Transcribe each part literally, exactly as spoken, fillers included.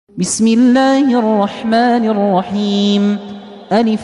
بسم الله الرحمن الرحيم. ألف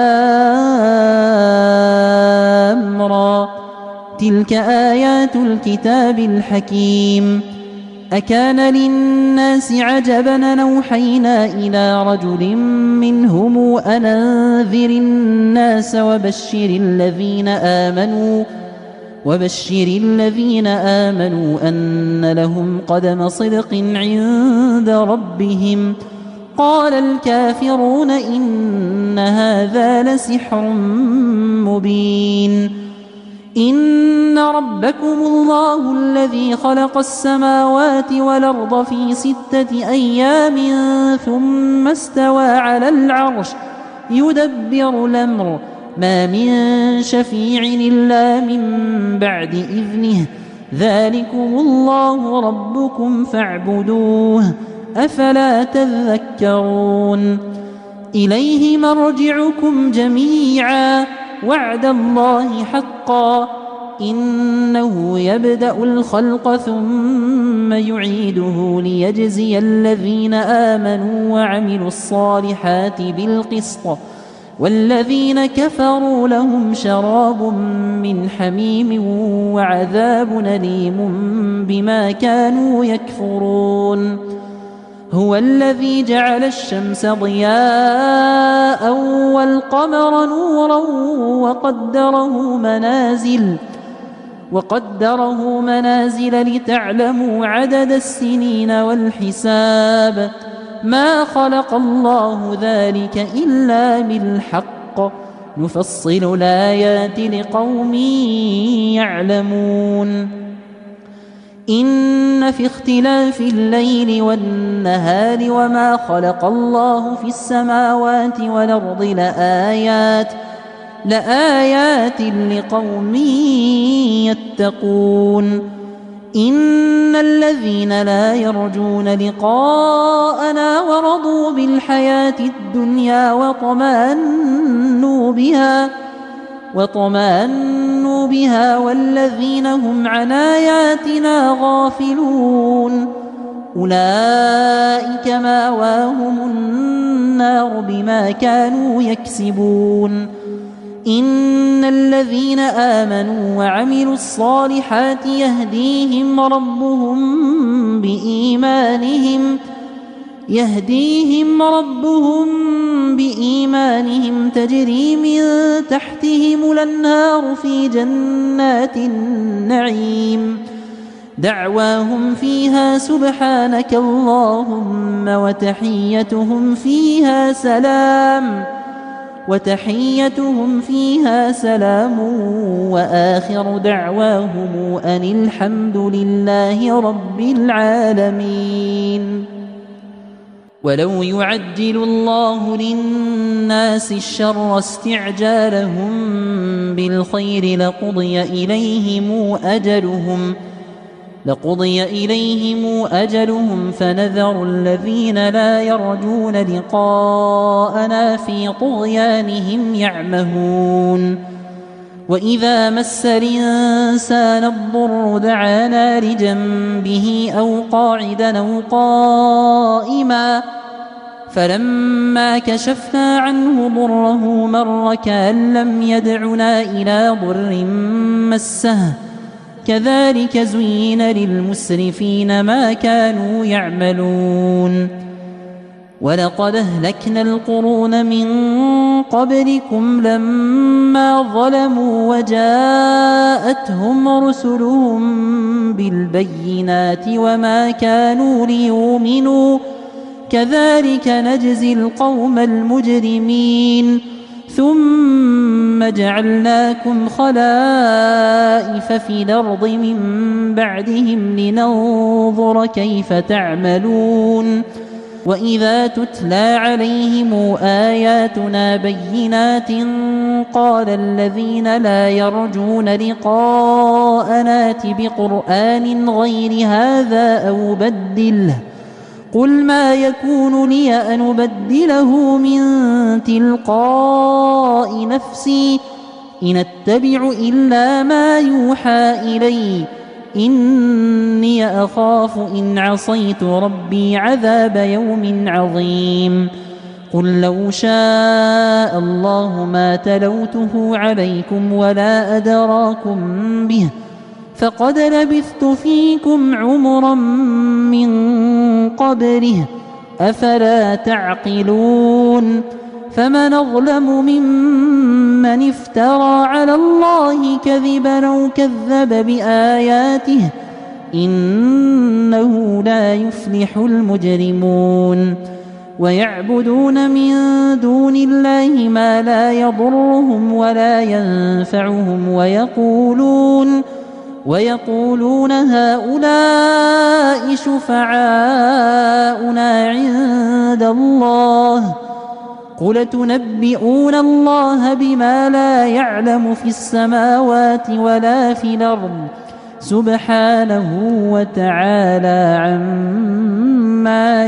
لام را. تلك آيات الكتاب الحكيم. أكان للناس عجبا أوحينا إلى رجل منهم أن أنذر الناس وبشر الذين آمنوا وبشر الذين آمنوا أن لهم قدم صدق عند ربهم. قال الكافرون إن هذا لسحر مبين. إن ربكم الله الذي خلق السماوات والأرض في ستة أيام ثم استوى على العرش يدبر الأمر ما من شفيع إلا من بعد إذنه ذلكم الله ربكم فاعبدوه أفلا تذكرون. إليه مرجعكم جميعا وعد الله حقا إنه يبدأ الخلق ثم يعيده ليجزي الذين آمنوا وعملوا الصالحات بالقسط والذين كفروا لهم شراب من حميم وعذاب أليم بما كانوا يكفرون. هو الذي جعل الشمس ضياء والقمر نورا وقدره منازل وقدره منازل لتعلموا عدد السنين والحساب ما خلق الله ذلك إلا بالحق نفصل الآيات لقوم يعلمون. إن في اختلاف الليل والنهار وما خلق الله في السماوات والأرض لآيات لآيات لقوم يتقون. إن الذين لا يرجون لقاءنا ورضوا بالحياة الدنيا وطمأنوا بها وطمأنوا بها والذين هم عن آياتنا غافلون أولئك مأواهم النار بما كانوا يكسبون. إن الذين آمنوا وعملوا الصالحات يهديهم ربهم بإيمانهم يهديهم ربهم بإيمانهم تجري من تحتهم الأنهار في جنات النعيم دعواهم فيها سبحانك اللهم وتحيتهم فيها سلام وتحيتهم فيها سلام وآخر دعواهم أن الحمد لله رب العالمين. ولو يعجل الله للناس الشر استعجالهم بالخير لقضي إليهم أجلهم لقضي إليهم أجلهم فنذر الذين لا يرجون لقاءنا في طغيانهم يعمهون. وإذا مس الإنسان الضر دعانا لجنبه أو قاعدا أو قائما فلما كشفنا عنه ضره مر كأن لم يدعنا إلى ضر مسه كذلك زين للمسرفين ما كانوا يعملون. ولقد أهلكنا القرون من قبلكم لما ظلموا وجاءتهم رسلهم بالبينات وما كانوا ليؤمنوا كذلك نجزي القوم المجرمين. ثم جعلناكم خلائف في الأرض من بعدهم لننظر كيف تعملون. وإذا تتلى عليهم آياتنا بينات قال الذين لا يرجون لقاءنا ائت بقرآن غير هذا أو بدله قل ما يكون لي أن أبدله من تلقاء نفسي إن أتبع إلا ما يوحى إلي إني أخاف إن عصيت ربي عذاب يوم عظيم قل لو شاء الله ما تلوته عليكم ولا أدراكم به فقد لبثت فيكم عمرا من قبله أفلا تعقلون فمن أظلم ممن افترى على الله كذبا أو كذب بآياته إنه لا يفلح المجرمون ويعبدون من دون الله ما لا يضرهم ولا ينفعهم ويقولون ويقولون هؤلاء شفعاؤنا عند الله قل تنبئون الله بما لا يعلم في السماوات ولا في الأرض سبحانه وتعالى عما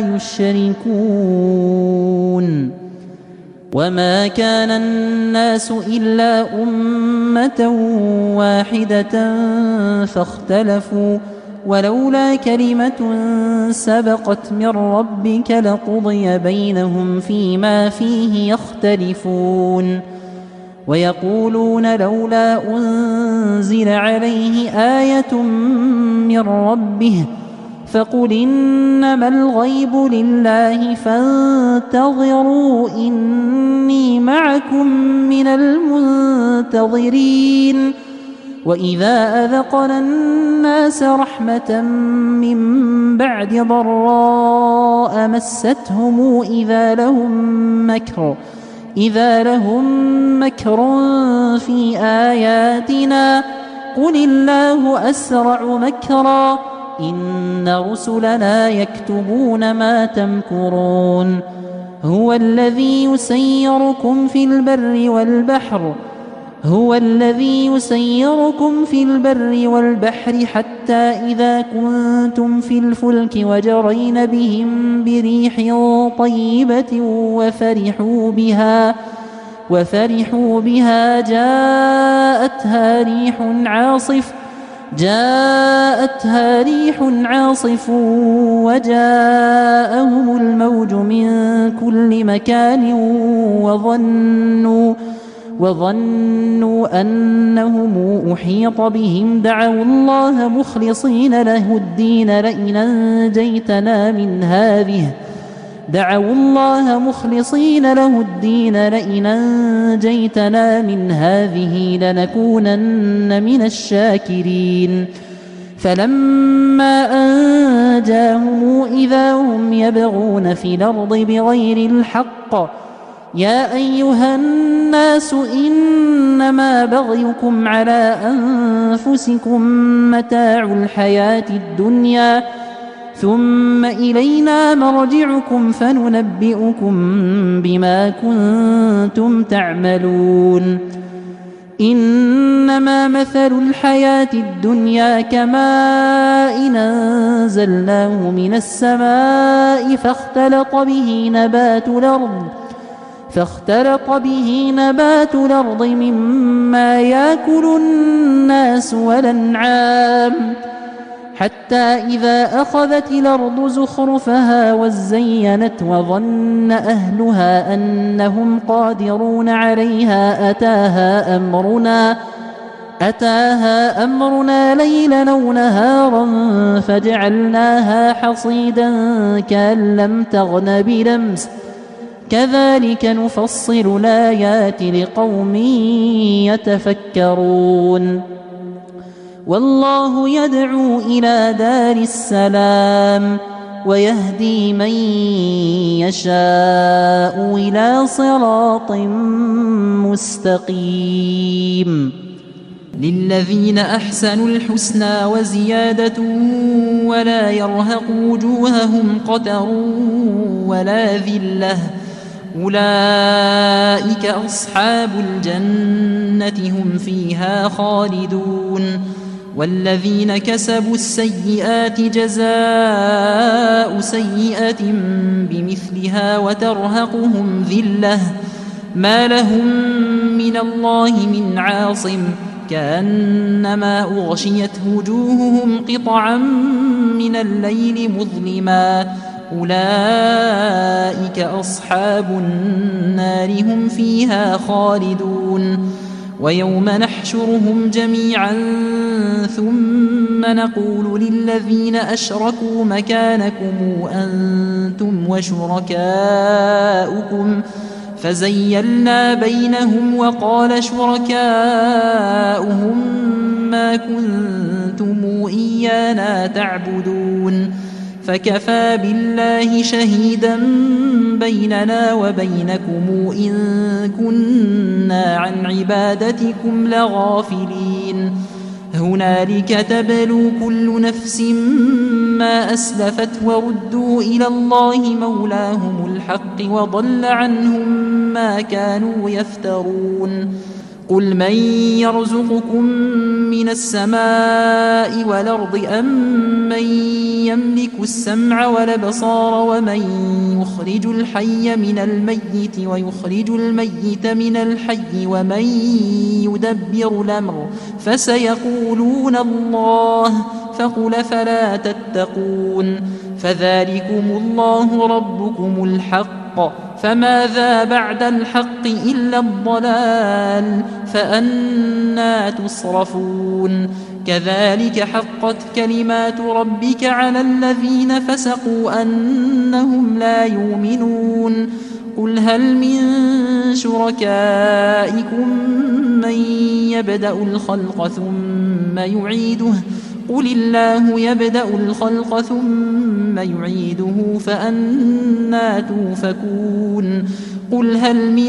يشركون وما كان الناس إلا أمة واحدة فاختلفوا ولولا كلمة سبقت من ربك لقضي بينهم فيما فيه يختلفون ويقولون لولا أنزل عليه آية من ربه فقل إنما الغيب لله فانتظروا إني معكم من المنتظرين وإذا أذقنا الناس رحمة من بعد ضراء مستهم إذا لهم مكر إذا لهم مكر في آياتنا قل الله أسرع مكرا إن رسلنا يكتبون ما تمكرون هو الذي يسيركم في البر والبحر هو الذي يسيركم في البر والبحر حتى إذا كنتم في الفلك وجرين بهم بريح طيبة وفرحوا بها وفرحوا بها جاءتها ريح عاصف جاءتها ريح عاصف وجاءهم الموج من كل مكان وظنوا وظنوا أنهم أحيط بهم دعوا الله مخلصين له الدين لئن أنجيتنا من هذه دعوا الله مخلصين له الدين لئن أنجيتنا من هذه لنكونن من الشاكرين فلما أنجاهم إذا هم يبغون في الأرض بغير الحق يا أيها الناس إنما بغيكم على أنفسكم متاع الحياة الدنيا ثم إلينا مرجعكم فننبئكم بما كنتم تعملون إنما مثل الحياة الدنيا كماء أنزلناه من السماء فاختلط به نبات الأرض فاختلط به نبات الأرض مما يأكل الناس والأنعام حتى إذا أخذت الأرض زخرفها وزينت وظن أهلها أنهم قادرون عليها أتاها أمرنا أتاها أمرنا ليلا أو نهارا فجعلناها حصيدا كأن لم تغن بلمس كذلك نفصل الآيات لقوم يتفكرون والله يدعو إلى دار السلام ويهدي من يشاء إلى صراط مستقيم للذين أحسنوا الحسنى وزيادة ولا يرهق وجوههم قتر ولا ذلة أولئك أصحاب الجنة هم فيها خالدون والذين كسبوا السيئات جزاء سيئة بمثلها وترهقهم ذلة ما لهم من الله من عاصم كأنما أغشيت وجوههم قطعا من الليل مظلما أولئك أصحاب النار هم فيها خالدون ويوم نحشرهم جميعا ثم نقول للذين أشركوا مكانكم أنتم وشركاؤكم فزيلنا بينهم وقال شركاؤهم ما كنتم إيانا تعبدون فكفى بالله شهيدا بيننا وبينكم إن كنا عن عبادتكم لغافلين هنالك تبلو كل نفس ما أسلفت وردوا إلى الله مولاهم الحق وضل عنهم ما كانوا يفترون قل من يرزقكم من السماء والأرض أم من يملك السمع والأبصار ومن يخرج الحي من الميت ويخرج الميت من الحي ومن يدبر الأمر فسيقولون الله فقل فلا تتقون فذلكم الله ربكم الحق فماذا بعد الحق إلا الضلال فأنى تصرفون كذلك حقت كلمات ربك على الذين فسقوا أنهم لا يؤمنون قل هل من شركائكم من يبدأ الخلق ثم يعيده قل الله يبدأ الخلق ثم يعيده فأنى توفكون قل هل من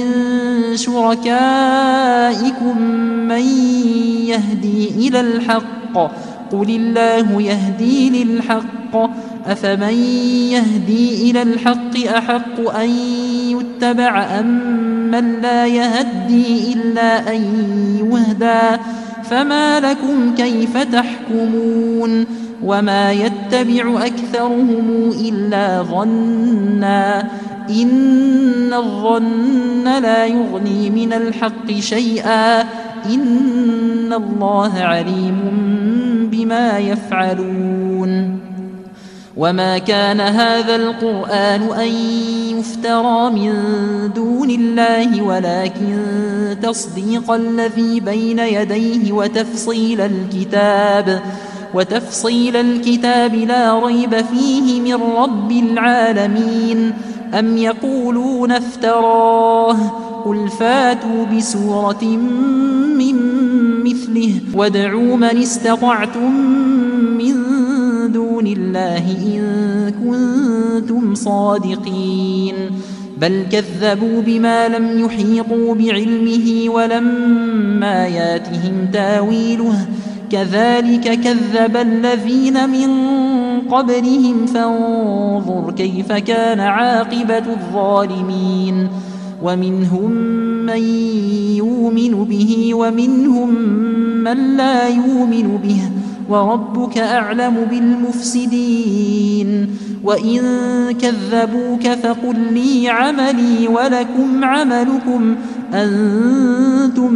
شركائكم من يهدي إلى الحق قل الله يهدي للحق أفمن يهدي إلى الحق أحق أن يتبع أم من لا يهدي إلا أن يهدى فما لكم كيف تحكمون وما يتبع أكثرهم إلا ظنا إن الظن لا يغني من الحق شيئا إن الله عليم بما يفعلون وما كان هذا القرآن أن يفترى من دون الله ولكن تصديق الذي بين يديه وتفصيل الكتاب وتفصيل الكتاب لا ريب فيه من رب العالمين أم يقولون افتراه قل فاتوا بسورة من مثله وادعوا من استطعتم من دون الله إن كنتم صادقين بل كذبوا بما لم يحيطوا بعلمه ولما ياتهم تاويله كذلك كذب الذين من قبلهم فانظر كيف كان عاقبة الظالمين ومنهم من يؤمن به ومنهم من لا يؤمن به وربك أعلم بالمفسدين وإن كذبوك فقل لي عملي ولكم عملكم أنتم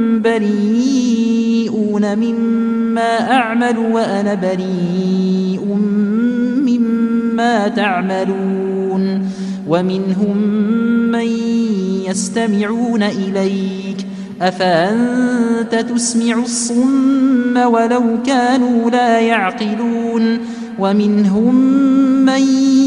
بريئون مما أعمل وأنا بريء مما تعملون ومنهم من يستمعون إليك أفأنت تسمع الصم ولو كانوا لا يعقلون ومنهم من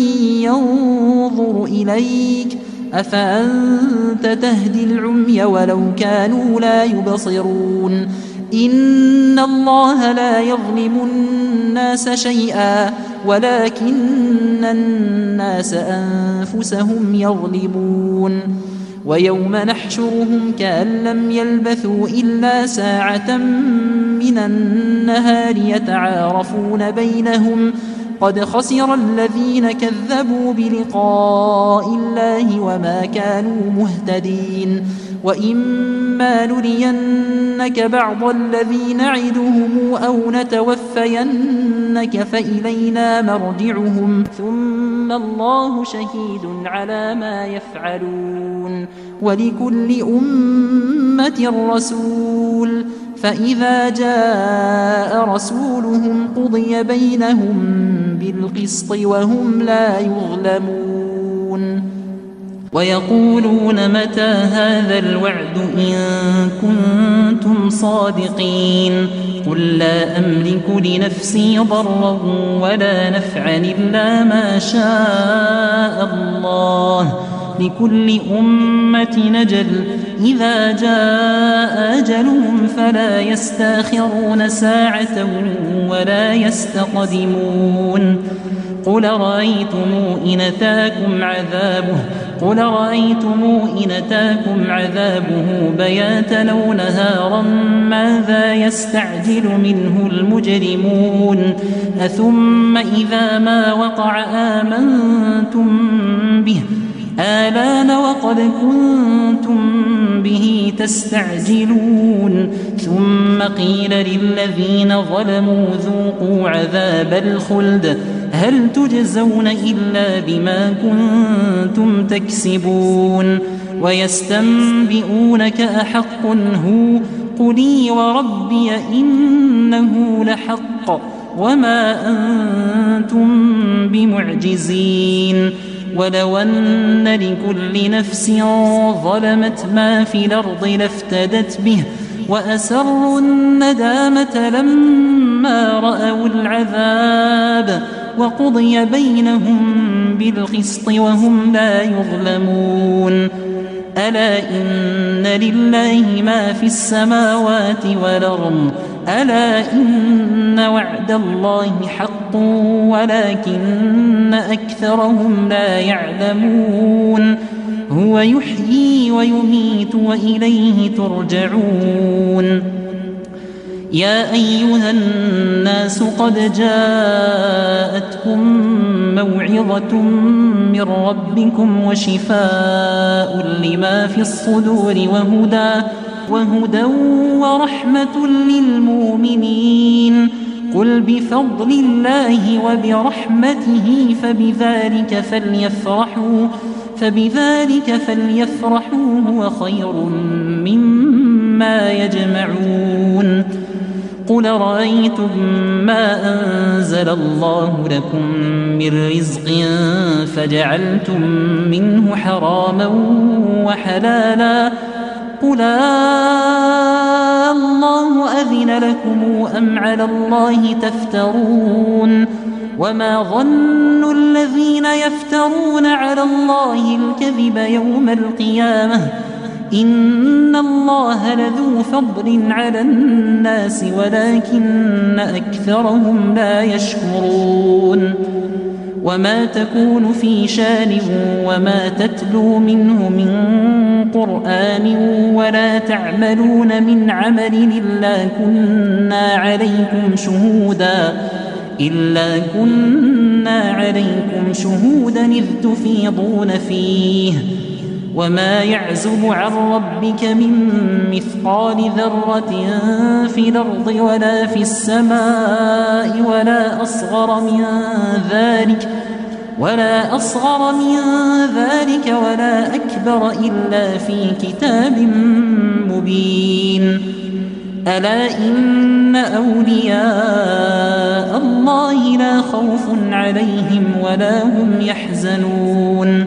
ينظر إليك أفأنت تهدي العمي ولو كانوا لا يبصرون إن الله لا يظلم الناس شيئا ولكن الناس أنفسهم يظلمون ويوم نحشرهم كأن لم يلبثوا إلا ساعة من النهار يتعارفون بينهم قد خسر الذين كذبوا بلقاء الله وما كانوا مهتدين وإما نرينك بعض الذي نعدهم أو نتوفينك فإلينا مرجعهم ثم الله شهيد على ما يفعلون ولكل أمة رسول فإذا جاء رسولهم قضي بينهم بالقسط وهم لا يظلمون ويقولون متى هذا الوعد إن كنتم صادقين قل لا أملك لنفسي ضرا ولا نفعا إلا ما شاء الله لكل أمة نجل إذا جاء أجلهم فلا يستاخرون ساعة ولا يستقدمون قل رأيتم إن أتاكم عذابه قل رأيتم إن أتاكم عذابه بياتا أو نهارا ماذا يستعجل منه المجرمون أثم إذا ما وقع آمنتم به آلان وقد كنتم به تستعجلون ثم قيل للذين ظلموا ذوقوا عذاب الخلد هل تجزون إلا بما كنتم تكسبون ويستنبئونك أحق هو قلي وربي إنه لحق وما أنتم بمعجزين ولو أن لكل نفس ظلمت ما في الأرض لافتدت به وأسروا الندامة لما رأوا العذاب وقضي بينهم بالقسط وهم لا يظلمون ألا إن لله ما في السماوات والأرض ألا إن وعد الله حق ولكن أكثرهم لا يعلمون هو يحيي ويميت وإليه ترجعون يا أيها الناس قد جاءتكم موعظة من ربكم وشفاء لما في الصدور وهدى وهدى ورحمة للمؤمنين قل بفضل الله وبرحمته فبذلك فليفرحوا فبذلك فليفرحوا هو خير مما يجمعون قل رأيتم ما أنزل الله لكم من رزق فجعلتم منه حراما وحلالا قل الله أذن لكم أم على الله تفترون وما ظن الذين يفترون على الله الكذب يوم القيامة إن الله لذو فضل على الناس ولكن أكثرهم لا يشكرون وما تكون في شان وما تتلو منه من قرآن ولا تعملون من عمل إلا كنا عليكم شهودا إلا كنا عليكم شهودا إذ تفيضون فيه وما يعزب عن ربك من مثقال ذرة في الأرض ولا في السماء ولا أصغر من ذلك ولا أصغر من ذلك ولا أكبر إلا في كتاب مبين ألا إن أولياء الله لا خوف عليهم ولا هم يحزنون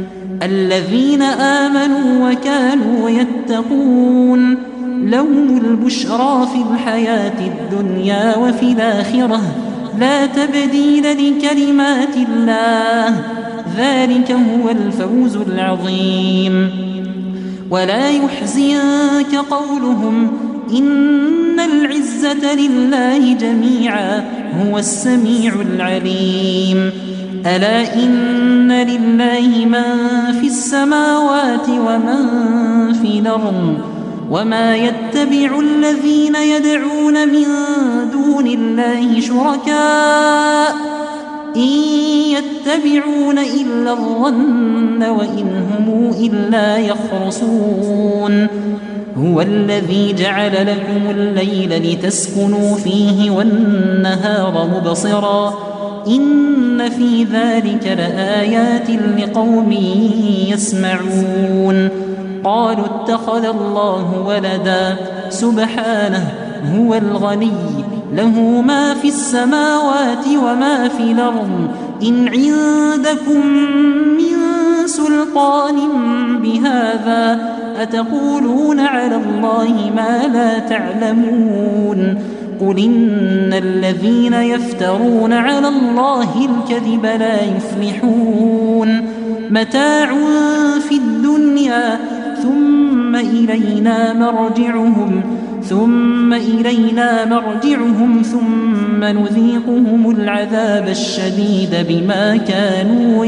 الذين آمنوا وكانوا يتقون لهم البشرى في الحياة الدنيا وفي الآخرة لا تبديل لكلمات الله ذلك هو الفوز العظيم ولا يحزنك قولهم إن العزة لله جميعا هو السميع العليم ألا إن لله من في السماوات ومن في الأرض وما يتبع الذين يدعون من دون الله شركاء إن يتبعون إلا الظن وإن هم إلا يخرصون هو الذي جعل لكم الليل لتسكنوا فيه والنهار مبصرا إن في ذلك لآيات لقوم يسمعون قالوا اتخذ الله ولدا سبحانه هو الغني له ما في السماوات وما في الأرض إن عندكم من سلطان بهذا أتقولون على الله ما لا تعلمون قل إن الذين يفترون على الله الكذب لا يفلحون متاع في الدنيا ثم إلينا مرجعهم ثم إلينا مرجعهم ثم نذيقهم العذاب الشديد بما كانوا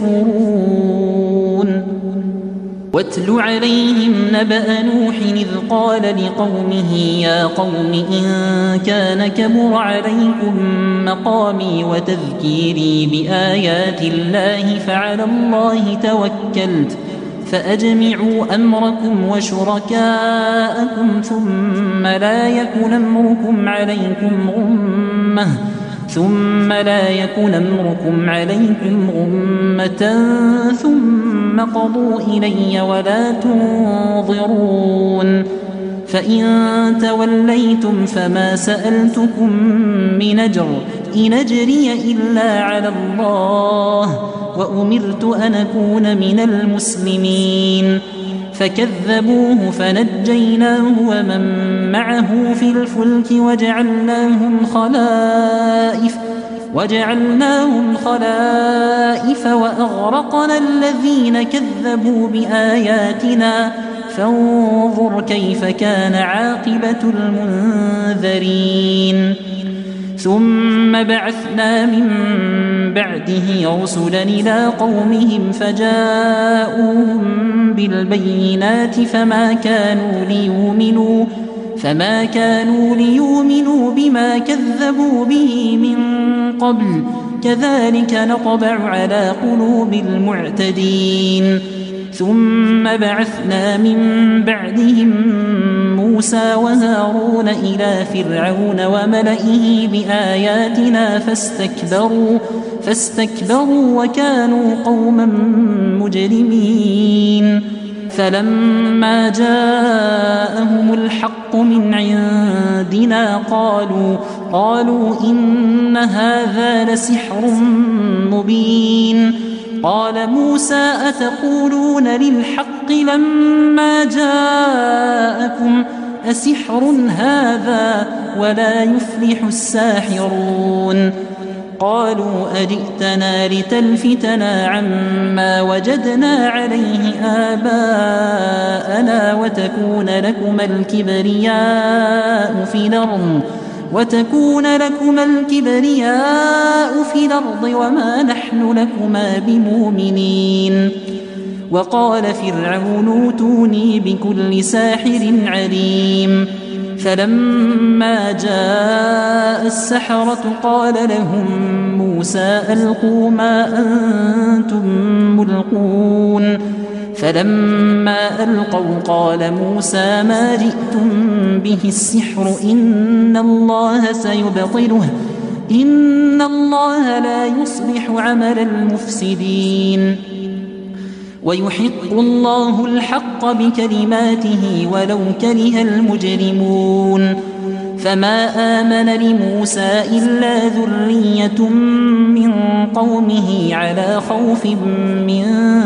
يكفرون واتل عليهم نبأ نوح إذ قال لقومه يا قوم إن كان كبر عليكم مقامي وتذكيري بآيات الله فعلى الله توكلت فأجمعوا أمركم وشركاءكم ثم لا يكن أمركم عليكم غمة ثم لا يكن أمركم عليكم غمة ثم قضوا إلي ولا تنظرون فإن توليتم فما سألتكم من أجر إن أجري إلا على الله وأمرت أن أكون من المسلمين فكذبوه فنجيناه ومن معه في الفلك وجعلناهم خلائف وجعلناهم خلائف وأغرقنا الذين كذبوا بآياتنا فانظر كيف كان عاقبة المنذرين ثم بعثنا من بعده رسلا إلى قومهم فجاءوهم بالبينات فما كانوا ليؤمنوا فما كانوا ليؤمنوا بما كذبوا به من قبل كذلك نطبع على قلوب المعتدين ثم بعثنا من بعدهم موسى وهارون إلى فرعون وملئه بآياتنا فاستكبروا فاستكبروا وكانوا قوما مجرمين فلما جاءهم الحق من عندنا قالوا قالوا إن هذا لسحر مبين قال موسى أتقولون للحق لما جاءكم أسحر هذا ولا يفلح الساحرون قالوا أجئتنا لتلفتنا عما وجدنا عليه آباءنا وتكون لكما الكبرياء في الأرض وتكون لكما الكبرياء في الأرض وما نحن لكما بمؤمنين وقال فرعون اوتوني بكل ساحر عليم فلما جاء السحرة قال لهم موسى ألقوا ما أنتم ملقون فلما ألقوا قال موسى ما جئتم به السحر إن الله سيبطله إن الله لا يصلح عمل المفسدين ويحق الله الحق بكلماته ولو كره المجرمون فما آمن لموسى إلا ذرية من قومه على خوف من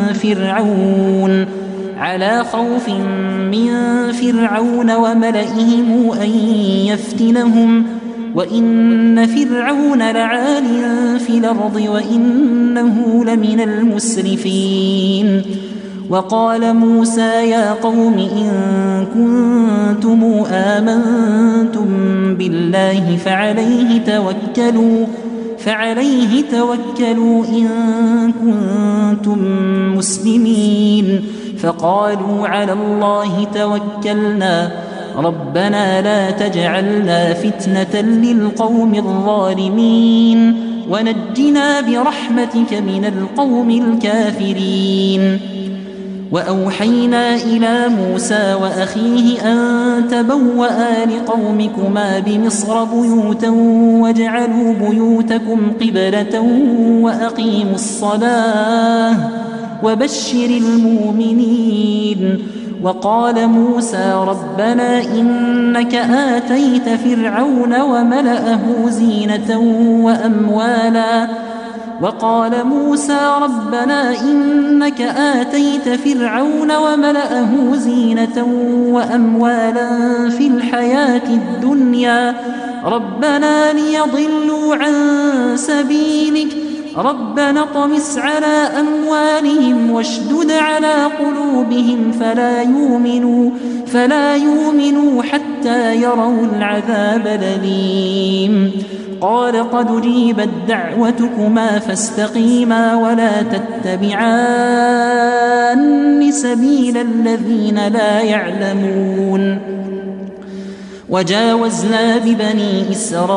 فرعون على خوف من فرعون وملئهم أن يفتنهم وإن فرعون لعال في الأرض وإنه لمن المسرفين وقال موسى يا قوم إن كنتم آمنتم بالله فعليه توكلوا فعليه توكلوا إن كنتم مسلمين فقالوا على الله توكلنا ربنا لا تجعلنا فتنة للقوم الظالمين ونجنا برحمتك من القوم الكافرين وأوحينا إلى موسى وأخيه أن تبوأ لقومكما بمصر بيوتا واجعلوا بيوتكم قبلة وأقيموا الصلاة وبشر المؤمنين. وقال موسى ربنا إنك آتيت فرعون وملأه زينة وأموالا وقال موسى ربنا إنك آتيت فرعون وملأه زينة وأموالا في الحياة الدنيا ربنا ليضلوا عن سبيلك ربنا اطمس على أموالهم واشدد على قلوبهم فلا يؤمنوا, فلا يؤمنوا حتى يروا العذاب الأليم. قال قد أجيبت دعوتكما فاستقيما ولا تتبعان سبيل الذين لا يعلمون. وجاوزنا ببني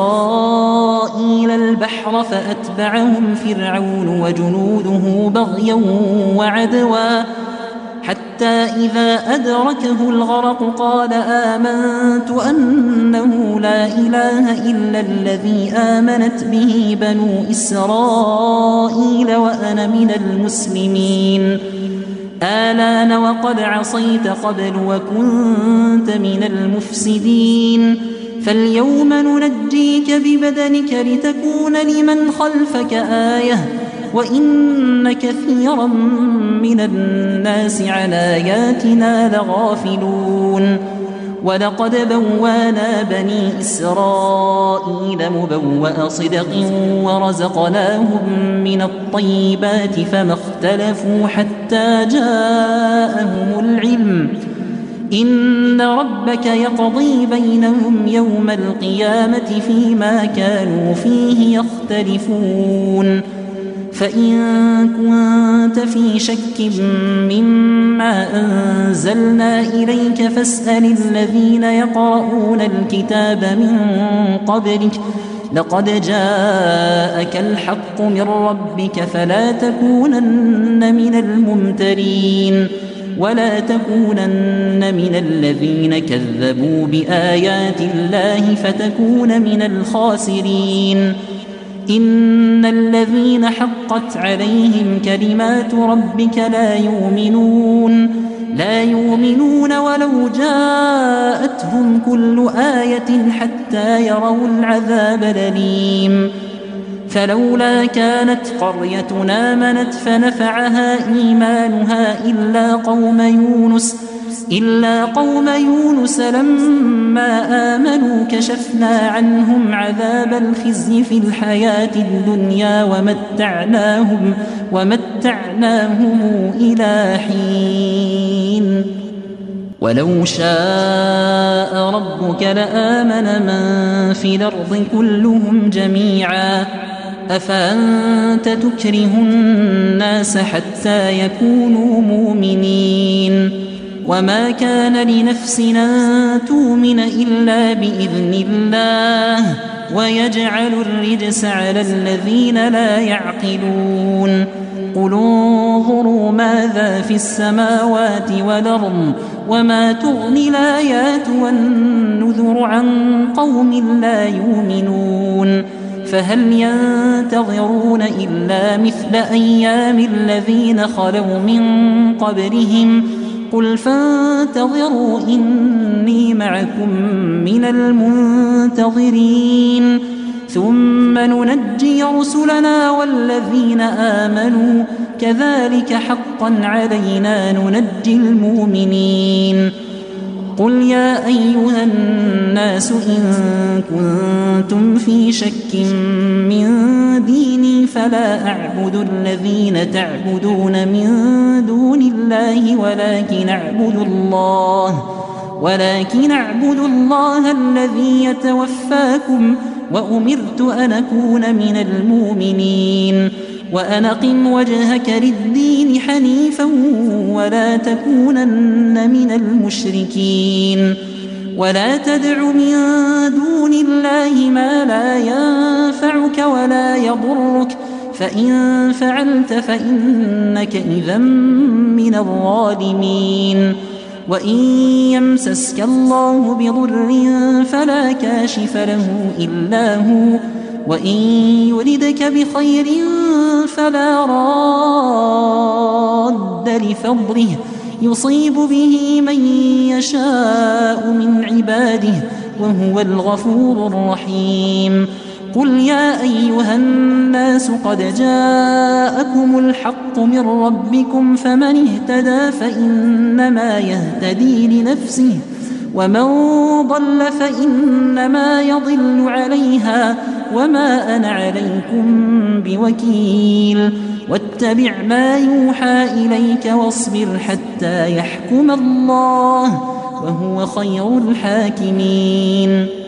إسرائيل البحر فأتبعهم فرعون وجنوده بغيا وعدوا حتى إذا أدركه الغرق قال آمنت أنه لا إله إلا الذي آمنت به بنو إسرائيل وأنا من المسلمين. آلان وقد عصيت قبل وكنت من المفسدين فاليوم ننجيك ببدنك لتكون لمن خلفك آية وإن كثيرا من الناس عن آياتنا لغافلون. ولقد بوانا بني إسرائيل مبوأ صدق ورزقناهم من الطيبات فما اختلفوا حتى جاءهم العلم إن ربك يقضي بينهم يوم القيامة فيما كانوا فيه يختلفون. فإن كنت في شك مما أنزلنا إليك فاسأل الذين يقرؤون الكتاب من قبلك لقد جاءك الحق من ربك فلا تكونن من الممترين ولا تكونن من الذين كذبوا بآيات الله فتكون من الخاسرين. إن الذين حقت عليهم كلمات ربك لا يؤمنون لا يؤمنون ولو جاءتهم كل آية حتى يروا العذاب الأليم. فلولا كانت قرية آمنت فنفعها إيمانها إلا قوم يونس إلا قوم يونس لما آمنوا كشفنا عنهم عذاب الخزي في الحياة الدنيا ومتعناهم, ومتعناهم إلى حين. ولو شاء ربك لآمن من في الأرض كلهم جميعا أفأنت تكره الناس حتى يكونوا مؤمنين. وما كان لنفس أن تؤمن إلا بإذن الله ويجعل الرجس على الذين لا يعقلون. قل انظروا ماذا في السماوات والأرض وما تغني الآيات والنذر عن قوم لا يؤمنون. فهل ينتظرون إلا مثل أيام الذين خلوا من قبلهم قل فانتظروا إني معكم من المنتظرين ثم ننجي رسلنا والذين آمنوا كذلك حقا علينا ننجي المؤمنين. قل يا أيها الناس إن كنتم في شك من ديني فلا أعبد الذين تعبدون من دون الله ولكن أعبد الله ولكن أعبد الله الذي يتوفاكم وأمرت أن أكون من المؤمنين. وأن أقم وجهك للدين حنيفا ولا تكونن من المشركين. ولا تدع من دون الله ما لا ينفعك ولا يضرك فإن فعلت فإنك إذا من الظالمين. وإن يمسسك الله بضر فلا كاشف له إلا هو وإن يردك بخير فلا راد لفضله يصيب به من يشاء من عباده وهو الغفور الرحيم. قل يا أيها الناس قد جاءكم الحق من ربكم فمن اهتدى فإنما يهتدي لنفسه ومن ضل فإنما يضل عليها وما أنا عليكم بوكيل. واتبع ما يوحى إليك واصبر حتى يحكم الله وهو خير الحاكمين.